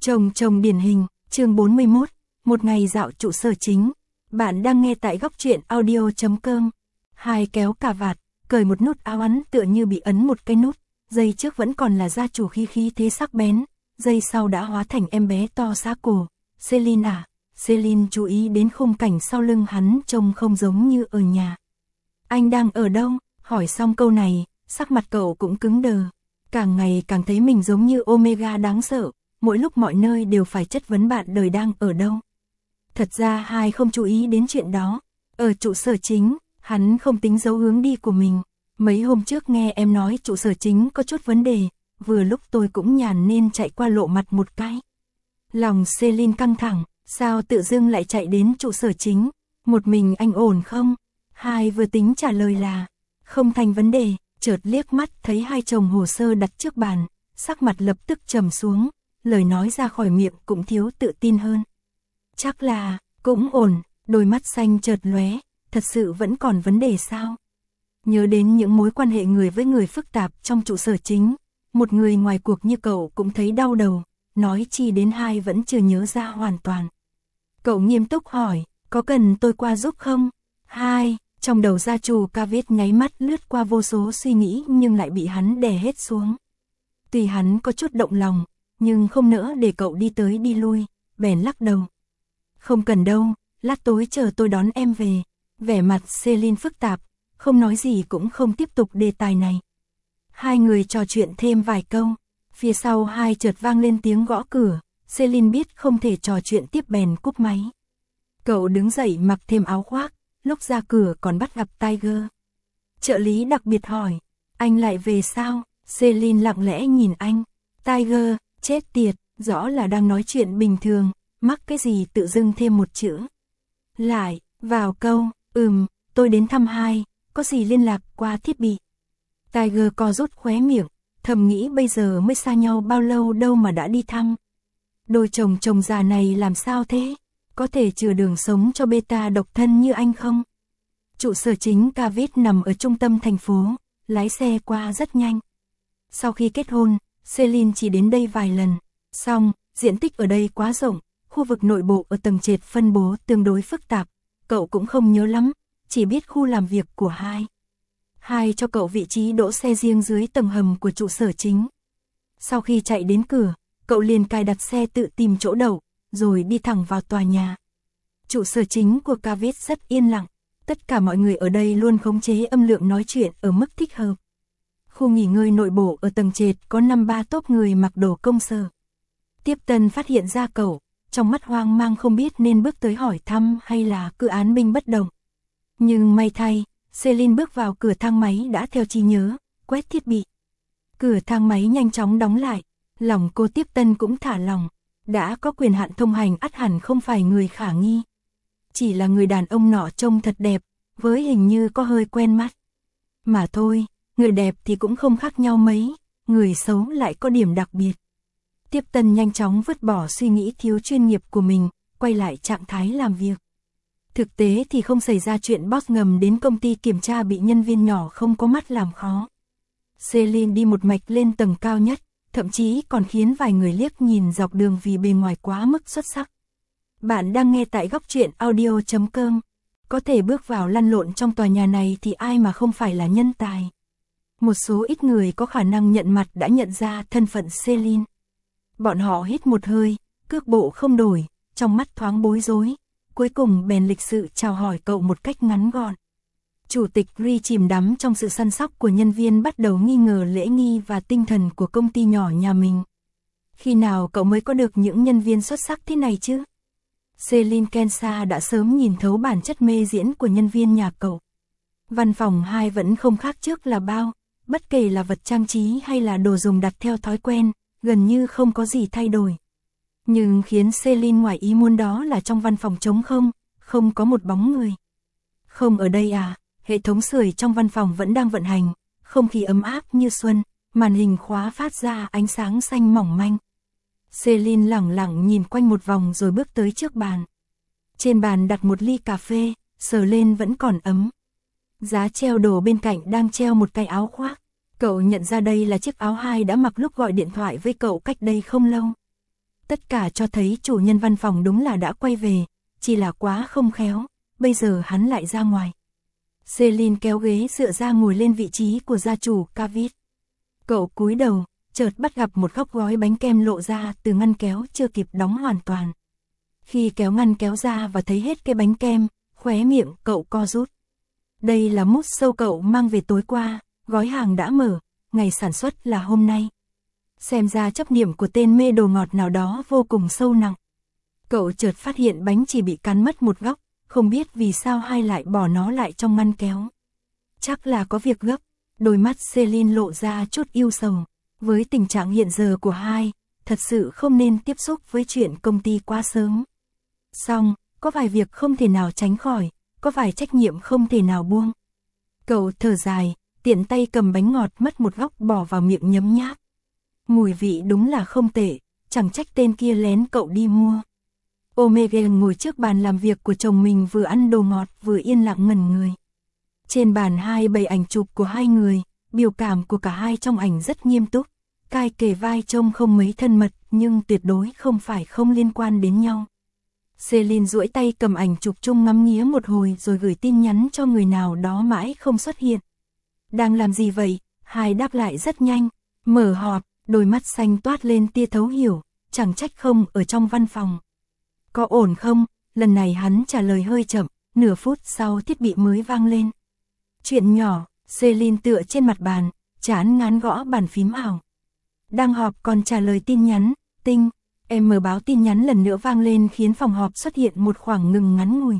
Chồng điển hình, chương 41, một ngày dạo trụ sở chính. Bạn đang nghe tại góc truyện audio.com. Hai kéo cà vạt, cởi một nút áo ắn tựa như bị ấn một cái nút, giây trước vẫn còn là gia chủ khí thế sắc bén, giây sau đã hóa thành em bé to xá cổ. Celine à, Celine chú ý đến khung cảnh sau lưng hắn trông không giống như ở nhà. Anh đang ở đâu? Hỏi xong câu này, sắc mặt cậu cũng cứng đờ. Càng ngày càng thấy mình giống như Omega đáng sợ, mỗi lúc mọi nơi đều phải chất vấn bạn đời đang ở đâu. Thật ra Hai không chú ý đến chuyện đó. Ở trụ sở chính, hắn không tính giấu hướng đi của mình. Mấy hôm trước nghe em nói trụ sở chính có chút vấn đề, vừa lúc tôi cũng nhàn nên chạy qua lộ mặt một cái. Lòng Celine căng thẳng, sao tự dưng lại chạy đến trụ sở chính, một mình anh ổn không? Hai vừa tính trả lời là, không thành vấn đề, chợt liếc mắt thấy hai chồng hồ sơ đặt trước bàn, sắc mặt lập tức trầm xuống, lời nói ra khỏi miệng cũng thiếu tự tin hơn. Chắc là, cũng ổn, đôi mắt xanh chợt lóe, thật sự vẫn còn vấn đề sao? Nhớ đến những mối quan hệ người với người phức tạp trong trụ sở chính, một người ngoài cuộc như cậu cũng thấy đau đầu, nói chi đến Hai vẫn chưa nhớ ra hoàn toàn. Cậu nghiêm túc hỏi, có cần tôi qua giúp không? Hai, trong đầu gia chủ Cavitt nháy mắt lướt qua vô số suy nghĩ nhưng lại bị hắn đè hết xuống. Tuy hắn có chút động lòng, nhưng không nỡ để cậu đi tới đi lui, bèn lắc đầu. Không cần đâu, lát tối chờ tôi đón em về. Vẻ mặt Celine phức tạp, không nói gì cũng không tiếp tục đề tài này. Hai người trò chuyện thêm vài câu, phía sau Hai chợt vang lên tiếng gõ cửa, Celine biết không thể trò chuyện tiếp bèn cúp máy. Cậu đứng dậy mặc thêm áo khoác, lúc ra cửa còn bắt gặp Tiger. Trợ lý đặc biệt hỏi, anh lại về sao? Celine lặng lẽ nhìn anh. Tiger, chết tiệt, rõ là đang nói chuyện bình thường, mắc cái gì tự dưng thêm một chữ. Lại, vào câu, tôi đến thăm Hai, có gì liên lạc qua thiết bị. Tiger co rút khóe miệng, thầm nghĩ bây giờ mới xa nhau bao lâu đâu mà đã đi thăm. Đôi chồng già này làm sao thế? Có thể chừa đường sống cho beta độc thân như anh không? Trụ sở chính Cavitt nằm ở trung tâm thành phố, lái xe qua rất nhanh. Sau khi kết hôn, Celine chỉ đến đây vài lần. Xong, diện tích ở đây quá rộng, khu vực nội bộ ở tầng trệt phân bố tương đối phức tạp. Cậu cũng không nhớ lắm, chỉ biết khu làm việc của Hai cho cậu vị trí đỗ xe riêng dưới tầng hầm của trụ sở chính. Sau khi chạy đến cửa, cậu liền cài đặt xe tự tìm chỗ đậu, rồi đi thẳng vào tòa nhà. Trụ sở chính của Cavitt rất yên lặng, tất cả mọi người ở đây luôn khống chế âm lượng nói chuyện ở mức thích hợp. Khu nghỉ ngơi nội bộ ở tầng trệt có 5-3 tốp người mặc đồ công sở. Tiếp tân phát hiện ra cậu, trong mắt hoang mang không biết nên bước tới hỏi thăm hay là cứ án binh bất động. Nhưng may thay, Celine bước vào cửa thang máy đã theo trí nhớ, quét thiết bị. Cửa thang máy nhanh chóng đóng lại, lòng cô tiếp tân cũng thả lòng. Đã có quyền hạn thông hành ắt hẳn không phải người khả nghi. Chỉ là người đàn ông nọ trông thật đẹp, với hình như có hơi quen mắt. Mà thôi, người đẹp thì cũng không khác nhau mấy, người xấu lại có điểm đặc biệt. Tiếp tân nhanh chóng vứt bỏ suy nghĩ thiếu chuyên nghiệp của mình, quay lại trạng thái làm việc. Thực tế thì không xảy ra chuyện boss ngầm đến công ty kiểm tra bị nhân viên nhỏ không có mắt làm khó. Celine đi một mạch lên tầng cao nhất, thậm chí còn khiến vài người liếc nhìn dọc đường vì bề ngoài quá mức xuất sắc. Bạn đang nghe tại góc truyện audio.com. Có thể bước vào lăn lộn trong tòa nhà này thì ai mà không phải là nhân tài. Một số ít người có khả năng nhận mặt đã nhận ra thân phận Celine. Bọn họ hít một hơi, cước bộ không đổi, trong mắt thoáng bối rối. Cuối cùng bèn lịch sự chào hỏi cậu một cách ngắn gọn. Chủ tịch Ri chìm đắm trong sự săn sóc của nhân viên bắt đầu nghi ngờ lễ nghi và tinh thần của công ty nhỏ nhà mình. Khi nào cậu mới có được những nhân viên xuất sắc thế này chứ? Celine Kensa đã sớm nhìn thấu bản chất mê diễn của nhân viên nhà cậu. Văn phòng Hai vẫn không khác trước là bao, bất kể là vật trang trí hay là đồ dùng đặt theo thói quen, gần như không có gì thay đổi. Nhưng khiến Celine ngoài ý muốn đó là trong văn phòng trống không có một bóng người. Không ở đây à? Hệ thống sưởi trong văn phòng vẫn đang vận hành, không khí ấm áp như xuân, màn hình khóa phát ra ánh sáng xanh mỏng manh. Celine lẳng lặng nhìn quanh một vòng rồi bước tới trước bàn. Trên bàn đặt một ly cà phê, sờ lên vẫn còn ấm. Giá treo đồ bên cạnh đang treo một cái áo khoác. Cậu nhận ra đây là chiếc áo Hai đã mặc lúc gọi điện thoại với cậu cách đây không lâu. Tất cả cho thấy chủ nhân văn phòng đúng là đã quay về, chỉ là quá không khéo, bây giờ hắn lại ra ngoài. Celine kéo ghế dựa ra ngồi lên vị trí của gia chủ Cavitt. Cậu cúi đầu, chợt bắt gặp một góc gói bánh kem lộ ra từ ngăn kéo chưa kịp đóng hoàn toàn. Khi kéo ngăn kéo ra và thấy hết cái bánh kem, khóe miệng cậu co rút. Đây là mousse sâu cậu mang về tối qua, gói hàng đã mở, ngày sản xuất là hôm nay. Xem ra chấp niệm của tên mê đồ ngọt nào đó vô cùng sâu nặng. Cậu chợt phát hiện bánh chỉ bị cắn mất một góc, không biết vì sao hai lại bỏ nó lại trong ngăn kéo. Chắc là có việc gấp, đôi mắt Celine lộ ra chút ưu sầu. Với tình trạng hiện giờ của hai, thật sự không nên tiếp xúc với chuyện công ty quá sớm. Song, có vài việc không thể nào tránh khỏi, có vài trách nhiệm không thể nào buông. Cậu thở dài, tiện tay cầm bánh ngọt mất một góc bỏ vào miệng nhấm nháp. Mùi vị đúng là không tệ, chẳng trách tên kia lén cậu đi mua. Omega ngồi trước bàn làm việc của chồng mình vừa ăn đồ ngọt vừa yên lặng ngẩn người. Trên bàn hai bày ảnh chụp của hai người, biểu cảm của cả hai trong ảnh rất nghiêm túc. Cai kề vai trông không mấy thân mật nhưng tuyệt đối không phải không liên quan đến nhau. Celine duỗi tay cầm ảnh chụp chung ngắm nghía một hồi rồi gửi tin nhắn cho người nào đó mãi không xuất hiện. Đang làm gì vậy? Hai đáp lại rất nhanh. Mở họp, đôi mắt xanh toát lên tia thấu hiểu, chẳng trách không ở trong văn phòng. Có ổn không? Lần này hắn trả lời hơi chậm, nửa phút sau thiết bị mới vang lên. Chuyện nhỏ, Celine tựa trên mặt bàn, chán ngán gõ bàn phím ảo. Đang họp còn trả lời tin nhắn, tinh. Em mở báo tin nhắn lần nữa vang lên khiến phòng họp xuất hiện một khoảng ngừng ngắn ngủi.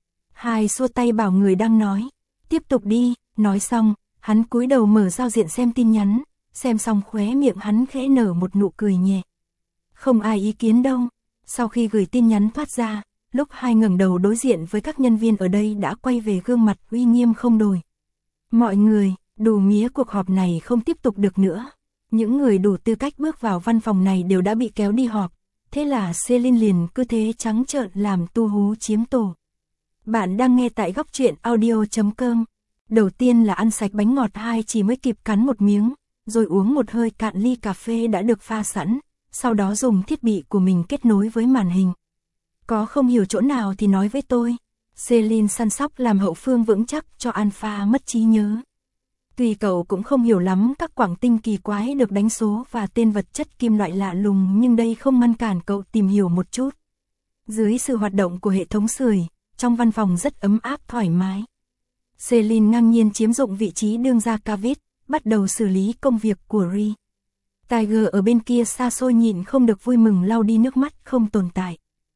Hai xua tay bảo người đang nói, tiếp tục đi, nói xong, hắn cúi đầu mở giao diện xem tin nhắn, xem xong khóe miệng hắn khẽ nở một nụ cười nhẹ. Không ai ý kiến đâu. Sau khi gửi tin nhắn thoát ra, lúc hai ngẩng đầu đối diện với các nhân viên ở đây đã quay về gương mặt uy nghiêm không đổi. Mọi người, đủ mía cuộc họp này không tiếp tục được nữa. Những người đủ tư cách bước vào văn phòng này đều đã bị kéo đi họp. Thế là Celine liền cứ thế trắng trợn làm tu hú chiếm tổ. Bạn đang nghe tại góc truyện audio.com. Đầu tiên là ăn sạch bánh ngọt hai chỉ mới kịp cắn một miếng, rồi uống một hơi cạn ly cà phê đã được pha sẵn, sau đó dùng thiết bị của mình kết nối với màn hình. Có không hiểu chỗ nào thì nói với tôi. Celine săn sóc làm hậu phương vững chắc cho Alpha mất trí nhớ. Tuy cậu cũng không hiểu lắm các quảng tinh kỳ quái được đánh số và tên vật chất kim loại lạ lùng nhưng đây không ngăn cản cậu tìm hiểu một chút. Dưới sự hoạt động của hệ thống sưởi, trong văn phòng rất ấm áp thoải mái. Celine ngang nhiên chiếm dụng vị trí đương gia Cavitt, bắt đầu xử lý công việc của Ri. Tiger ở bên kia xa xôi nhịn không được vui mừng lau đi nước mắt không tồn tại.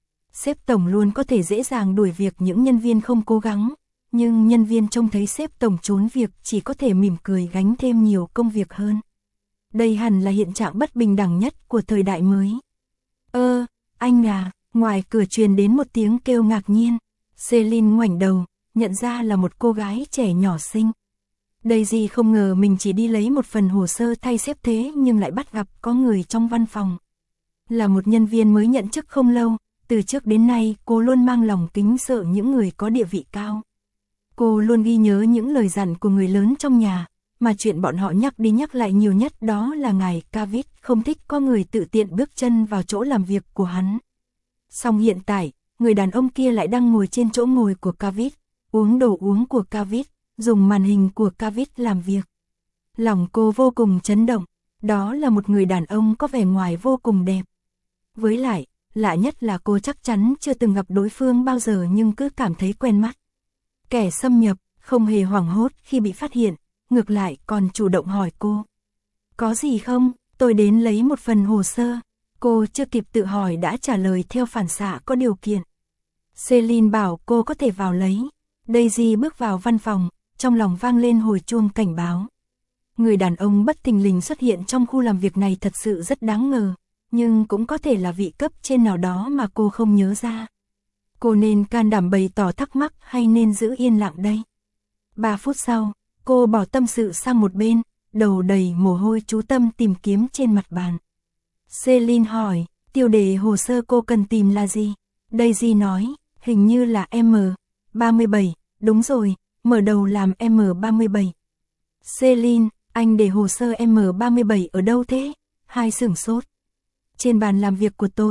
Sếp tổng luôn có thể dễ dàng đuổi việc những nhân viên không cố gắng, nhưng nhân viên trông thấy sếp tổng trốn việc chỉ có thể mỉm cười gánh thêm nhiều công việc hơn. Đây hẳn là hiện trạng bất bình đẳng nhất của thời đại mới. Anh à, ngoài cửa truyền đến một tiếng kêu ngạc nhiên. Celine ngoảnh đầu, nhận ra là một cô gái trẻ nhỏ xinh. Daisy không ngờ mình chỉ đi lấy một phần hồ sơ thay sếp thế nhưng lại bắt gặp có người trong văn phòng. Là một nhân viên mới nhận chức không lâu, từ trước đến nay cô luôn mang lòng kính sợ những người có địa vị cao. Cô luôn ghi nhớ những lời dặn của người lớn trong nhà, mà chuyện bọn họ nhắc đi nhắc lại nhiều nhất đó là ngài Cavitt không thích có người tự tiện bước chân vào chỗ làm việc của hắn. Song hiện tại, người đàn ông kia lại đang ngồi trên chỗ ngồi của Cavitt, uống đồ uống của Cavitt, dùng màn hình của Cavitt làm việc. Lòng cô vô cùng chấn động, đó là một người đàn ông có vẻ ngoài vô cùng đẹp. Với lại, lạ nhất là cô chắc chắn chưa từng gặp đối phương bao giờ nhưng cứ cảm thấy quen mắt. Kẻ xâm nhập, không hề hoảng hốt khi bị phát hiện, ngược lại còn chủ động hỏi cô. Có gì không, tôi đến lấy một phần hồ sơ. Cô chưa kịp tự hỏi đã trả lời theo phản xạ có điều kiện. Celine bảo cô có thể vào lấy. Daisy bước vào văn phòng, trong lòng vang lên hồi chuông cảnh báo. Người đàn ông bất thình lình xuất hiện trong khu làm việc này thật sự rất đáng ngờ, nhưng cũng có thể là vị cấp trên nào đó mà cô không nhớ ra. Cô nên can đảm bày tỏ thắc mắc hay nên giữ yên lặng đây? 3 phút sau, cô bỏ tâm sự sang một bên, đầu đầy mồ hôi chú tâm tìm kiếm trên mặt bàn. Celine hỏi, tiêu đề hồ sơ cô cần tìm là gì? Daisy nói, hình như là M37, đúng rồi, mở đầu làm M37. Celine, anh để hồ sơ M37 ở đâu thế? Hai sửng sốt. Trên bàn làm việc của tôi,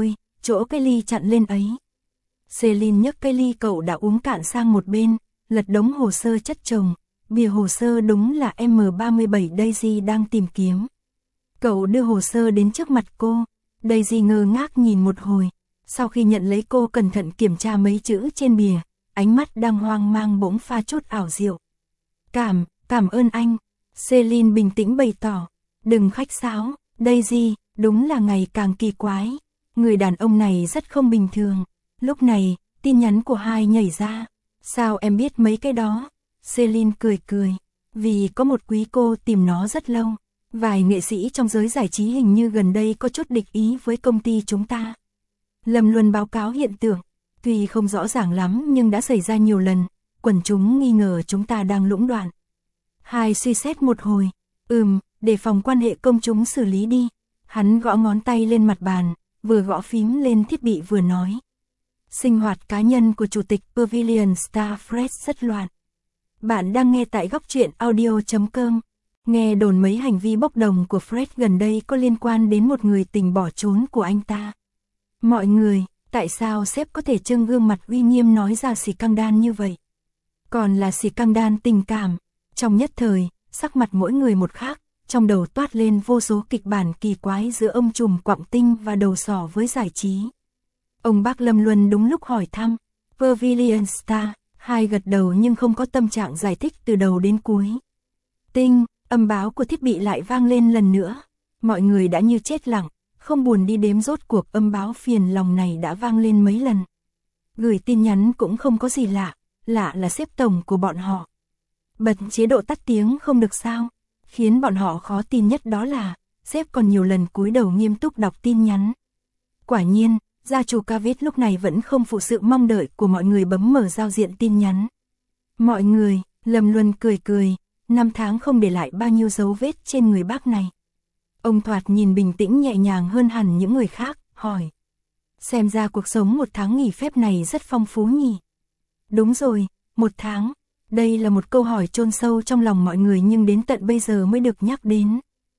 chỗ cái ly chặn lên ấy. Celine nhấc cái ly cậu đã uống cạn sang một bên, lật đống hồ sơ chất chồng, bìa hồ sơ đúng là M37 Daisy đang tìm kiếm. Cậu đưa hồ sơ đến trước mặt cô, Daisy ngơ ngác nhìn một hồi, sau khi nhận lấy cô cẩn thận kiểm tra mấy chữ trên bìa, ánh mắt đang hoang mang bỗng pha chút ảo diệu. Cảm ơn anh, Celine bình tĩnh bày tỏ, đừng khách sáo, Daisy, đúng là ngày càng kỳ quái, người đàn ông này rất không bình thường. Lúc này, tin nhắn của Hai nhảy ra, sao em biết mấy cái đó? Celine cười, vì có một quý cô tìm nó rất lâu, vài nghệ sĩ trong giới giải trí hình như gần đây có chút địch ý với công ty chúng ta. Lâm Luân báo cáo hiện tượng, tuy không rõ ràng lắm nhưng đã xảy ra nhiều lần, quần chúng nghi ngờ chúng ta đang lũng đoạn. Hai suy xét một hồi, để phòng quan hệ công chúng xử lý đi. Hắn gõ ngón tay lên mặt bàn, vừa gõ phím lên thiết bị vừa nói. Sinh hoạt cá nhân của chủ tịch Pavilion Star Fred rất loạn. Bạn đang nghe tại góc truyện audio.com. Nghe đồn mấy hành vi bốc đồng của Fred gần đây có liên quan đến một người tình bỏ trốn của anh ta. Mọi người, tại sao sếp có thể trưng gương mặt uy nghiêm nói ra scandal như vậy? Còn là scandal tình cảm. Trong nhất thời, sắc mặt mỗi người một khác, trong đầu toát lên vô số kịch bản kỳ quái giữa ông trùm quặng tinh và đầu sỏ với giải trí. Ông bác Lâm Luân đúng lúc hỏi thăm, Pavilion Star, Hai gật đầu nhưng không có tâm trạng giải thích từ đầu đến cuối. Tinh, âm báo của thiết bị lại vang lên lần nữa. Mọi người đã như chết lặng, không buồn đi đếm rốt cuộc âm báo phiền lòng này đã vang lên mấy lần. Gửi tin nhắn cũng không có gì lạ là sếp tổng của bọn họ. Bật chế độ tắt tiếng không được sao, khiến bọn họ khó tin nhất đó là, sếp còn nhiều lần cúi đầu nghiêm túc đọc tin nhắn. Quả nhiên, gia chủ Cavett lúc này vẫn không phụ sự mong đợi của mọi người bấm mở giao diện tin nhắn. Mọi người, Lâm Luân cười, 5 tháng không để lại bao nhiêu dấu vết trên người bác này. Ông thoạt nhìn bình tĩnh nhẹ nhàng hơn hẳn những người khác, hỏi. Xem ra cuộc sống 1 tháng nghỉ phép này rất phong phú nhỉ? Đúng rồi, 1 tháng. Đây là một câu hỏi chôn sâu trong lòng mọi người nhưng đến tận bây giờ mới được nhắc đến.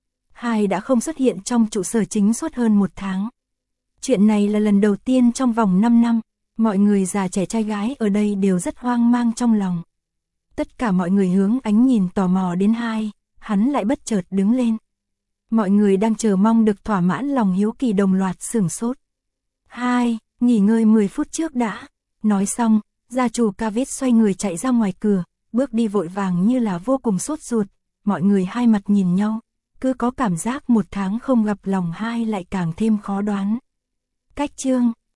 Hai đã không xuất hiện trong trụ sở chính suốt hơn 1 tháng. Chuyện này là lần đầu tiên trong vòng 5 năm, mọi người già trẻ trai gái ở đây đều rất hoang mang trong lòng. Tất cả mọi người hướng ánh nhìn tò mò đến Hai, hắn lại bất chợt đứng lên. Mọi người đang chờ mong được thỏa mãn lòng hiếu kỳ đồng loạt sửng sốt. Hai, nghỉ ngơi 10 phút trước đã. Nói xong, gia chủ Cavett xoay người chạy ra ngoài cửa, bước đi vội vàng như là vô cùng sốt ruột. Mọi người hai mặt nhìn nhau, cứ có cảm giác 1 tháng không gặp lòng Hai lại càng thêm khó đoán. Cách chương